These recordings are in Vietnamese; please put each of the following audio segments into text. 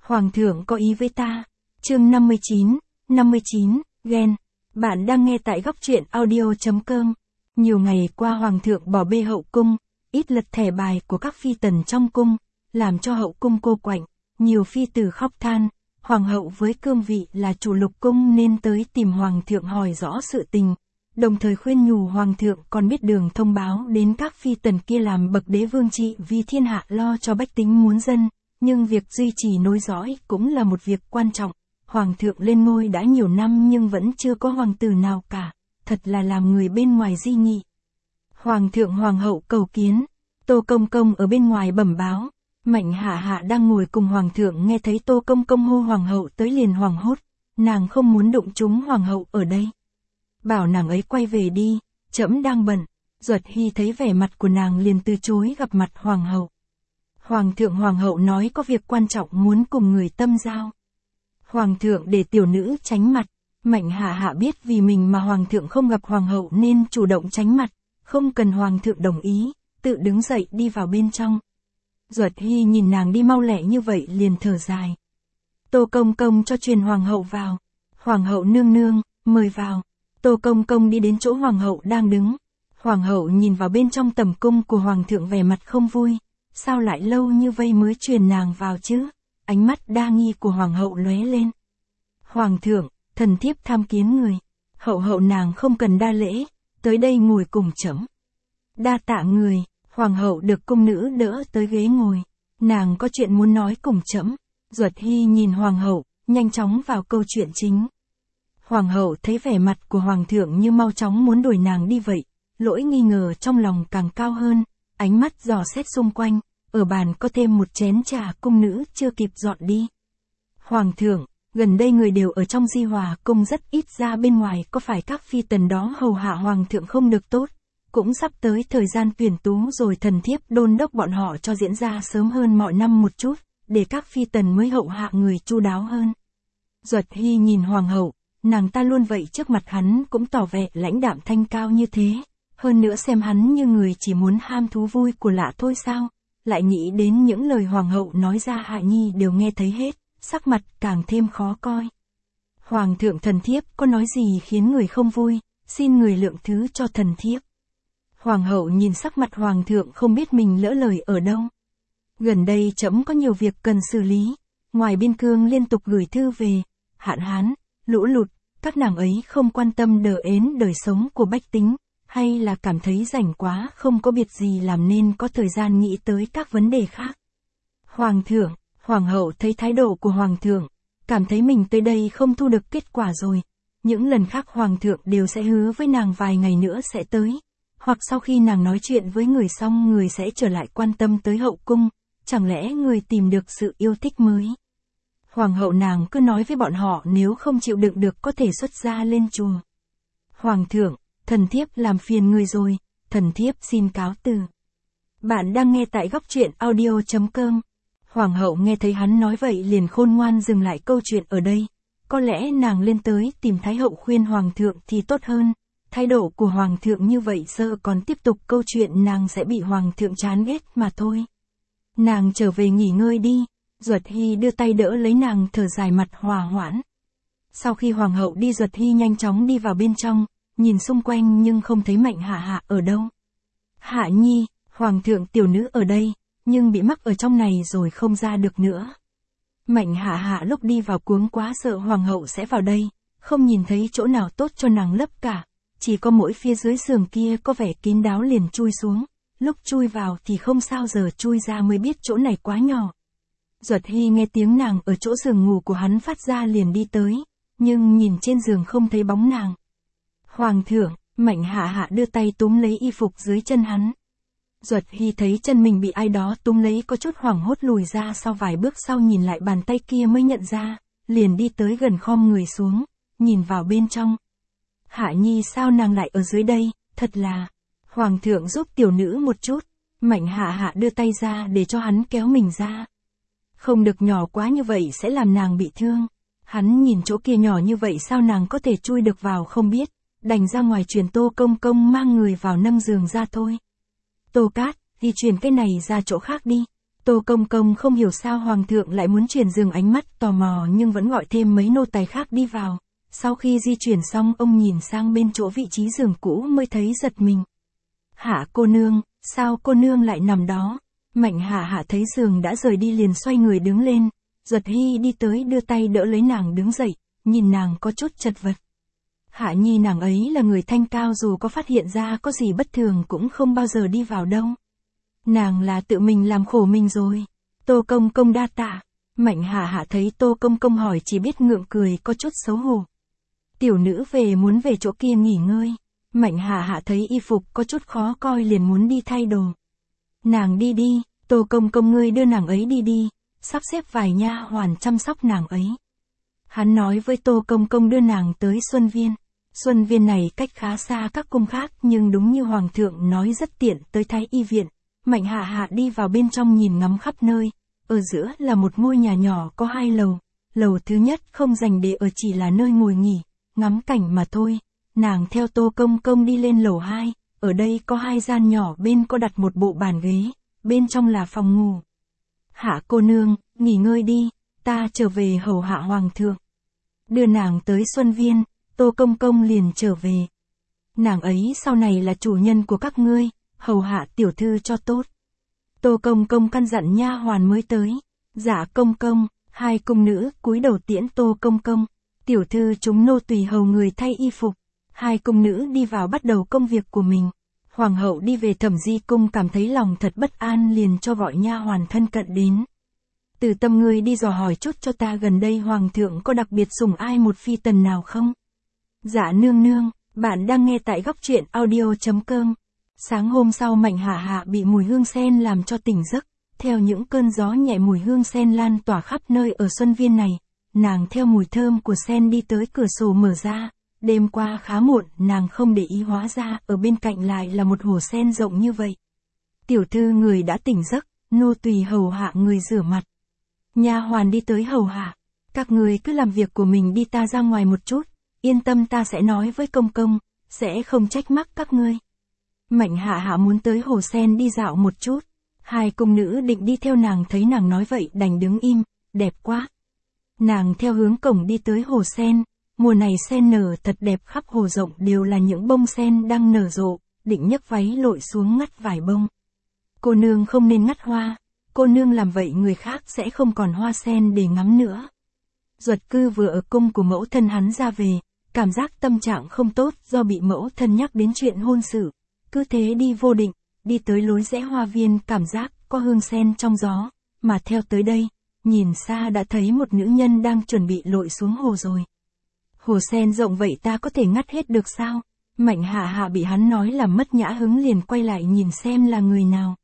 Hoàng thượng có ý với ta. Chương 59, ghen. Bạn đang nghe tại góc truyện audio.com. Nhiều ngày qua Hoàng thượng bỏ bê hậu cung, ít lật thẻ bài của các phi tần trong cung, làm cho hậu cung cô quạnh, nhiều phi tử khóc than. Hoàng hậu với cương vị là chủ lục cung nên tới tìm Hoàng thượng hỏi rõ sự tình, đồng thời khuyên nhủ Hoàng thượng còn biết đường thông báo đến các phi tần kia làm bậc đế vương trị vì thiên hạ lo cho bách tính muốn dân, nhưng việc duy trì nối dõi cũng là một việc quan trọng. Hoàng thượng lên ngôi đã nhiều năm nhưng vẫn chưa có hoàng tử nào cả, thật là làm người bên ngoài di nghị. Hoàng thượng hoàng hậu cầu kiến. Tô Công Công ở bên ngoài bẩm báo. Mạnh Hạ Hạ đang ngồi cùng Hoàng thượng nghe thấy Tô Công Công hô Hoàng hậu tới liền hoảng hốt, nàng không muốn đụng trúng Hoàng hậu ở đây. Bảo nàng ấy quay về đi, trẫm đang bận. Duật Hy thấy vẻ mặt của nàng liền từ chối gặp mặt Hoàng hậu. Hoàng thượng Hoàng hậu nói có việc quan trọng muốn cùng người tâm giao. Hoàng thượng để tiểu nữ tránh mặt. Mạnh Hạ Hạ biết vì mình mà Hoàng thượng không gặp Hoàng hậu nên chủ động tránh mặt, không cần Hoàng thượng đồng ý, tự đứng dậy đi vào bên trong. Duật Hy nhìn nàng đi mau lẹ như vậy liền thở dài. Tô Công Công cho truyền Hoàng hậu vào. Hoàng hậu nương nương, mời vào. Tô Công Công đi đến chỗ Hoàng hậu đang đứng. Hoàng hậu nhìn vào bên trong tầm cung của Hoàng thượng vẻ mặt không vui. Sao lại lâu như vây mới truyền nàng vào chứ? Ánh mắt đa nghi của Hoàng hậu lóe lên. Hoàng thượng, thần thiếp tham kiến người. Hậu nàng không cần đa lễ, tới đây ngồi cùng trẫm. Đa tạ người. Hoàng hậu được cung nữ đỡ tới ghế ngồi. Nàng có chuyện muốn nói cùng trẫm. Duật Hy nhìn Hoàng hậu, nhanh chóng vào câu chuyện chính. Hoàng hậu thấy vẻ mặt của Hoàng thượng như mau chóng muốn đuổi nàng đi vậy, lỗi nghi ngờ trong lòng càng cao hơn, ánh mắt dò xét xung quanh, ở bàn có thêm một chén trà cung nữ chưa kịp dọn đi. Hoàng thượng, gần đây người đều ở trong Di Hòa cung rất ít ra bên ngoài, có phải các phi tần đó hầu hạ Hoàng thượng không được tốt? Cũng sắp tới thời gian tuyển tú rồi, thần thiếp đôn đốc bọn họ cho diễn ra sớm hơn mọi năm một chút, để các phi tần mới hậu hạ người chu đáo hơn. Duật Hy nhìn Hoàng hậu, nàng ta luôn vậy trước mặt hắn cũng tỏ vẻ lãnh đạm thanh cao như thế, hơn nữa xem hắn như người chỉ muốn ham thú vui của lạ thôi sao, lại nghĩ đến những lời Hoàng hậu nói ra Hạ Nhi đều nghe thấy hết, sắc mặt càng thêm khó coi. Hoàng thượng, thần thiếp có nói gì khiến người không vui, xin người lượng thứ cho thần thiếp. Hoàng hậu nhìn sắc mặt Hoàng thượng không biết mình lỡ lời ở đâu. Gần đây trẫm có nhiều việc cần xử lý, ngoài biên cương liên tục gửi thư về, hạn hán, lũ lụt, các nàng ấy không quan tâm đời sống của bách tính, hay là cảm thấy rảnh quá không có việc gì làm nên có thời gian nghĩ tới các vấn đề khác. Hoàng thượng, Hoàng hậu thấy thái độ của Hoàng thượng, cảm thấy mình tới đây không thu được kết quả rồi. Những lần khác Hoàng thượng đều sẽ hứa với nàng vài ngày nữa sẽ tới, hoặc sau khi nàng nói chuyện với người xong người sẽ trở lại quan tâm tới hậu cung, chẳng lẽ người tìm được sự yêu thích mới. Hoàng hậu nàng cứ nói với bọn họ nếu không chịu đựng được có thể xuất gia lên chùa. Hoàng thượng, thần thiếp làm phiền người rồi, thần thiếp xin cáo từ. Bạn đang nghe tại góc truyện audio.com. Hoàng hậu nghe thấy hắn nói vậy liền khôn ngoan dừng lại câu chuyện ở đây. Có lẽ nàng lên tới tìm Thái hậu khuyên Hoàng thượng thì tốt hơn. Thái độ của Hoàng thượng như vậy sợ còn tiếp tục câu chuyện nàng sẽ bị Hoàng thượng chán ghét mà thôi. Nàng trở về nghỉ ngơi đi. Duật Hy đưa tay đỡ lấy nàng, thở dài mặt hòa hoãn. Sau khi Hoàng hậu đi, Duật Hy nhanh chóng đi vào bên trong, nhìn xung quanh nhưng không thấy Mạnh Hạ Hạ ở đâu. Hạ Nhi, Hoàng thượng, tiểu nữ ở đây, nhưng bị mắc ở trong này rồi không ra được nữa. Mạnh Hạ Hạ lúc đi vào cuống quá sợ Hoàng hậu sẽ vào đây, không nhìn thấy chỗ nào tốt cho nàng lấp cả, chỉ có mỗi phía dưới giường kia có vẻ kín đáo liền chui xuống, lúc chui vào thì không sao, giờ chui ra mới biết chỗ này quá nhỏ. Duật Hy nghe tiếng nàng ở chỗ giường ngủ của hắn phát ra liền đi tới, nhưng nhìn trên giường không thấy bóng nàng. Hoàng thượng, Mạnh Hạ Hạ đưa tay túm lấy y phục dưới chân hắn. Duật Hy thấy chân mình bị ai đó túm lấy có chút hoảng hốt lùi ra sau vài bước, sau nhìn lại bàn tay kia mới nhận ra, liền đi tới gần khom người xuống, nhìn vào bên trong. Hạ Nhi, sao nàng lại ở dưới đây, thật là. Hoàng thượng giúp tiểu nữ một chút. Mạnh Hạ Hạ đưa tay ra để cho hắn kéo mình ra. Không được nhỏ quá như vậy sẽ làm nàng bị thương. Hắn nhìn chỗ kia nhỏ như vậy sao nàng có thể chui được vào không biết, đành ra ngoài truyền Tô Công Công mang người vào nâng giường ra thôi. Tô Cát, đi truyền cái này ra chỗ khác đi. Tô Công Công không hiểu sao hoàng thượng lại muốn chuyển giường, ánh mắt tò mò nhưng vẫn gọi thêm mấy nô tài khác đi vào. Sau khi di chuyển xong ông nhìn sang bên chỗ vị trí giường cũ mới thấy giật mình. Hạ cô nương, sao cô nương lại nằm đó? Mạnh Hạ Hạ thấy giường đã rời đi liền xoay người đứng lên. Duật Hy đi tới đưa tay đỡ lấy nàng đứng dậy, nhìn nàng có chút chật vật. Hạ Nhi nàng ấy là người thanh cao, dù có phát hiện ra có gì bất thường cũng không bao giờ đi vào đâu. Nàng là tự mình làm khổ mình rồi. Tô Công Công đa tạ. Mạnh Hạ Hạ thấy Tô Công Công hỏi chỉ biết ngượng cười, có chút xấu hổ. Tiểu nữ muốn về chỗ kia nghỉ ngơi. Mạnh Hạ Hạ thấy y phục có chút khó coi liền muốn đi thay đồ. Nàng đi đi, Tô Công Công ngươi đưa nàng ấy đi đi, sắp xếp vài nha hoàn chăm sóc nàng ấy. Hắn nói với Tô Công Công đưa nàng tới Xuân Viên. Xuân Viên này cách khá xa các cung khác nhưng đúng như Hoàng thượng nói rất tiện tới Thái Y viện. Mạnh Hạ Hạ đi vào bên trong nhìn ngắm khắp nơi. Ở giữa là một ngôi nhà nhỏ có 2 lầu. Lầu thứ nhất không dành để ở, chỉ là nơi ngồi nghỉ, ngắm cảnh mà thôi. Nàng theo Tô Công Công đi lên lầu 2. Ở đây có 2 gian nhỏ, bên có đặt một bộ bàn ghế, bên trong là phòng ngủ. Hạ cô nương, nghỉ ngơi đi, ta trở về hầu hạ hoàng thượng. Đưa nàng tới Xuân Viên, Tô Công Công liền trở về. Nàng ấy sau này là chủ nhân của các ngươi, hầu hạ tiểu thư cho tốt. Tô Công Công căn dặn nha hoàn mới tới. Dạ công công. 2 cung nữ cúi đầu tiễn Tô Công Công. Tiểu thư chúng nô tùy hầu người thay y phục. 2 cung nữ đi vào bắt đầu công việc của mình. Hoàng hậu đi về Thẩm Di cung cảm thấy lòng thật bất an liền cho gọi nha hoàn thân cận đến. Từ Tâm ngươi đi dò hỏi chút cho ta gần đây hoàng thượng có đặc biệt sủng ai một phi tần nào không? Dạ nương nương, bạn đang nghe tại góc truyện audio.com. Sáng hôm sau Mạnh Hạ Hạ bị mùi hương sen làm cho tỉnh giấc. Theo những cơn gió nhẹ mùi hương sen lan tỏa khắp nơi ở Xuân Viên này. Nàng theo mùi thơm của sen đi tới cửa sổ mở ra. Đêm qua khá muộn, nàng không để ý hóa ra ở bên cạnh lại là một hồ sen rộng như vậy. Tiểu thư người đã tỉnh giấc, nô tùy hầu hạ người rửa mặt. Nha hoàn đi tới hầu hạ. Các người cứ làm việc của mình đi, ta ra ngoài một chút. Yên tâm, ta sẽ nói với công công, sẽ không trách mắc các ngươi. Mạnh Hạ Hạ muốn tới hồ sen đi dạo một chút. 2 cung nữ định đi theo nàng, thấy nàng nói vậy đành đứng im, đẹp quá. Nàng theo hướng cổng đi tới hồ sen. Mùa này sen nở thật đẹp, khắp hồ rộng đều là những bông sen đang nở rộ, định nhấc váy lội xuống ngắt vài bông. Cô nương không nên ngắt hoa, cô nương làm vậy người khác sẽ không còn hoa sen để ngắm nữa. Duật Cư vừa ở cung của mẫu thân hắn ra về, cảm giác tâm trạng không tốt do bị mẫu thân nhắc đến chuyện hôn sự. Cứ thế đi vô định, đi tới lối rẽ hoa viên, cảm giác có hương sen trong gió, mà theo tới đây, nhìn xa đã thấy một nữ nhân đang chuẩn bị lội xuống hồ rồi. Hồ sen rộng vậy ta có thể ngắt hết được sao? Mạnh Hạ Hạ bị hắn nói làm mất nhã hứng liền quay lại nhìn xem là người nào.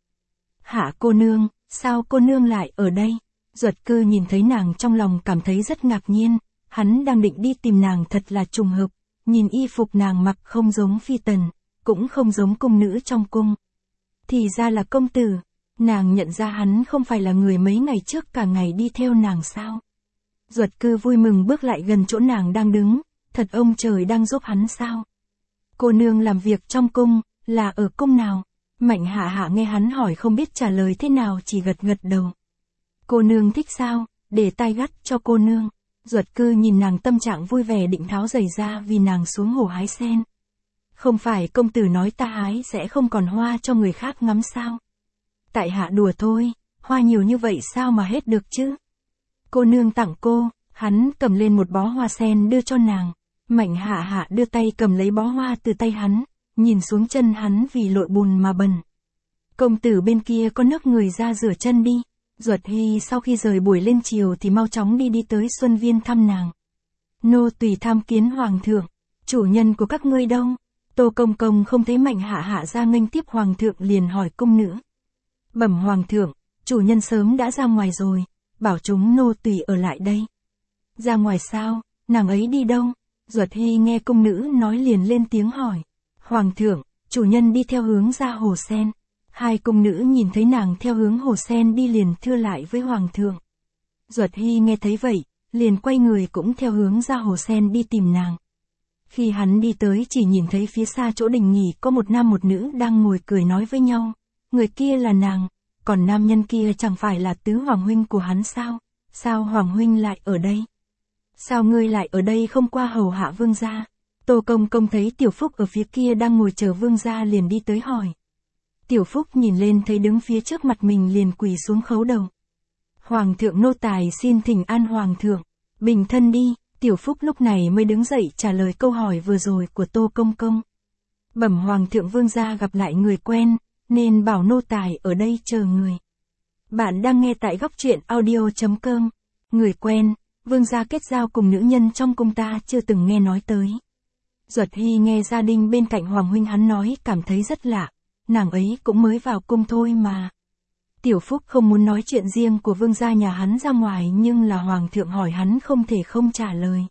Hạ cô nương, sao cô nương lại ở đây? Duật Cư nhìn thấy nàng trong lòng cảm thấy rất ngạc nhiên, hắn đang định đi tìm nàng thật là trùng hợp, nhìn y phục nàng mặc không giống phi tần, cũng không giống cung nữ trong cung. Thì ra là công tử, nàng nhận ra hắn không phải là người mấy ngày trước cả ngày đi theo nàng sao? Duật Cư vui mừng bước lại gần chỗ nàng đang đứng, thật ông trời đang giúp hắn sao? Cô nương làm việc trong cung, là ở cung nào? Mạnh Hạ Hạ nghe hắn hỏi không biết trả lời thế nào, chỉ gật gật đầu. Cô nương thích sao, để tai gắt cho cô nương. Duật Cư nhìn nàng tâm trạng vui vẻ định tháo giày ra vì nàng xuống hồ hái sen. Không phải công tử nói ta hái sẽ không còn hoa cho người khác ngắm sao? Tại hạ đùa thôi, hoa nhiều như vậy sao mà hết được chứ? Cô nương tặng cô, hắn cầm lên một bó hoa sen đưa cho nàng. Mạnh Hạ Hạ đưa tay cầm lấy bó hoa từ tay hắn, nhìn xuống chân hắn vì lội bùn mà bẩn. Công tử bên kia có nước người ra rửa chân đi. Duật Hy sau khi rời buổi lên chiều thì mau chóng đi tới Xuân Viên thăm nàng. Nô tùy tham kiến hoàng thượng, chủ nhân của các ngươi đâu? Tô Công Công không thấy Mạnh Hạ Hạ ra nghênh tiếp hoàng thượng liền hỏi cung nữ. Bẩm hoàng thượng, chủ nhân sớm đã ra ngoài rồi, bảo chúng nô tùy ở lại đây. Ra ngoài sao, nàng ấy đi đâu? Duật Hy nghe cung nữ nói liền lên tiếng hỏi. Hoàng thượng, chủ nhân đi theo hướng ra hồ sen. 2 cung nữ nhìn thấy nàng theo hướng hồ sen đi liền thưa lại với hoàng thượng. Duật Hy nghe thấy vậy, liền quay người cũng theo hướng ra hồ sen đi tìm nàng. Khi hắn đi tới chỉ nhìn thấy phía xa chỗ đình nghỉ có một nam một nữ đang ngồi cười nói với nhau. Người kia là nàng, còn nam nhân kia chẳng phải là tứ hoàng huynh của hắn sao? Sao hoàng huynh lại ở đây? Sao ngươi lại ở đây không qua hầu hạ vương gia? Tô Công Công thấy Tiểu Phúc ở phía kia đang ngồi chờ vương gia liền đi tới hỏi. Tiểu Phúc nhìn lên thấy đứng phía trước mặt mình liền quỳ xuống khấu đầu. Hoàng thượng nô tài xin thỉnh an hoàng thượng, bình thân đi. Tiểu Phúc lúc này mới đứng dậy trả lời câu hỏi vừa rồi của Tô Công Công. Bẩm hoàng thượng vương gia gặp lại người quen, nên bảo nô tài ở đây chờ người. Bạn đang nghe tại góc truyện audio.com. Người quen, vương gia kết giao cùng nữ nhân trong cung ta chưa từng nghe nói tới. Duật Hy nghe gia đình bên cạnh hoàng huynh hắn nói cảm thấy rất lạ, nàng ấy cũng mới vào cung thôi mà. Tiểu Phúc không muốn nói chuyện riêng của vương gia nhà hắn ra ngoài nhưng là hoàng thượng hỏi hắn không thể không trả lời.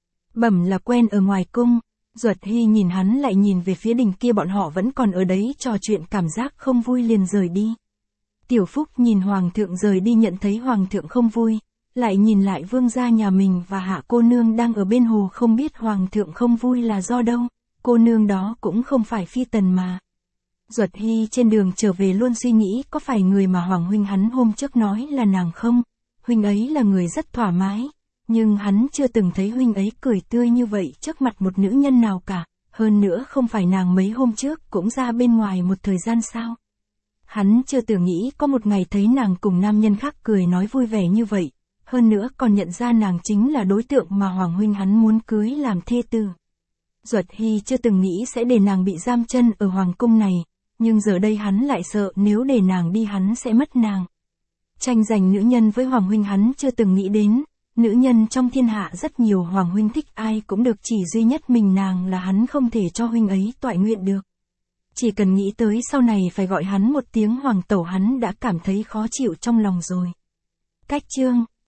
Bẩm là quen ở ngoài cung. Duật Hy nhìn hắn lại nhìn về phía đình kia bọn họ vẫn còn ở đấy trò chuyện cảm giác không vui liền rời đi. Tiểu Phúc nhìn hoàng thượng rời đi nhận thấy hoàng thượng không vui, lại nhìn lại vương gia nhà mình và hạ cô nương đang ở bên hồ không biết hoàng thượng không vui là do đâu, cô nương đó cũng không phải phi tần mà. Duật Hy trên đường trở về luôn suy nghĩ có phải người mà hoàng huynh hắn hôm trước nói là nàng không, huynh ấy là người rất thoải mái. Nhưng hắn chưa từng thấy huynh ấy cười tươi như vậy trước mặt một nữ nhân nào cả, hơn nữa không phải nàng mấy hôm trước cũng ra bên ngoài một thời gian sao. Hắn chưa từng nghĩ có một ngày thấy nàng cùng nam nhân khác cười nói vui vẻ như vậy, hơn nữa còn nhận ra nàng chính là đối tượng mà hoàng huynh hắn muốn cưới làm thê tử. Duật Hy chưa từng nghĩ sẽ để nàng bị giam chân ở hoàng cung này, nhưng giờ đây hắn lại sợ nếu để nàng đi hắn sẽ mất nàng. Tranh giành nữ nhân với hoàng huynh hắn chưa từng nghĩ đến. Nữ nhân trong thiên hạ rất nhiều hoàng huynh thích ai cũng được chỉ duy nhất mình nàng là hắn không thể cho huynh ấy toại nguyện được. Chỉ cần nghĩ tới sau này phải gọi hắn một tiếng hoàng tẩu hắn đã cảm thấy khó chịu trong lòng rồi. Cách chương